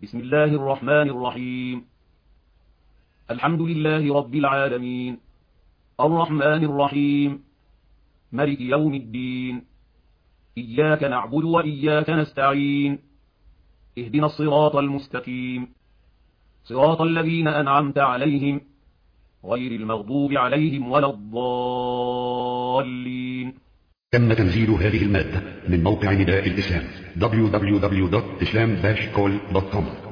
بسم الله الرحمن الرحيم. الحمد لله رب العالمين، الرحمن الرحيم، مالك يوم الدين، إياك نعبد وإياك نستعين، اهدنا الصراط المستقيم، صراط الذين أنعمت عليهم غير المغضوب عليهم ولا الضالين. تم تنزيل هذه المادة من موقع نداء الإسلام www.islam-call.com.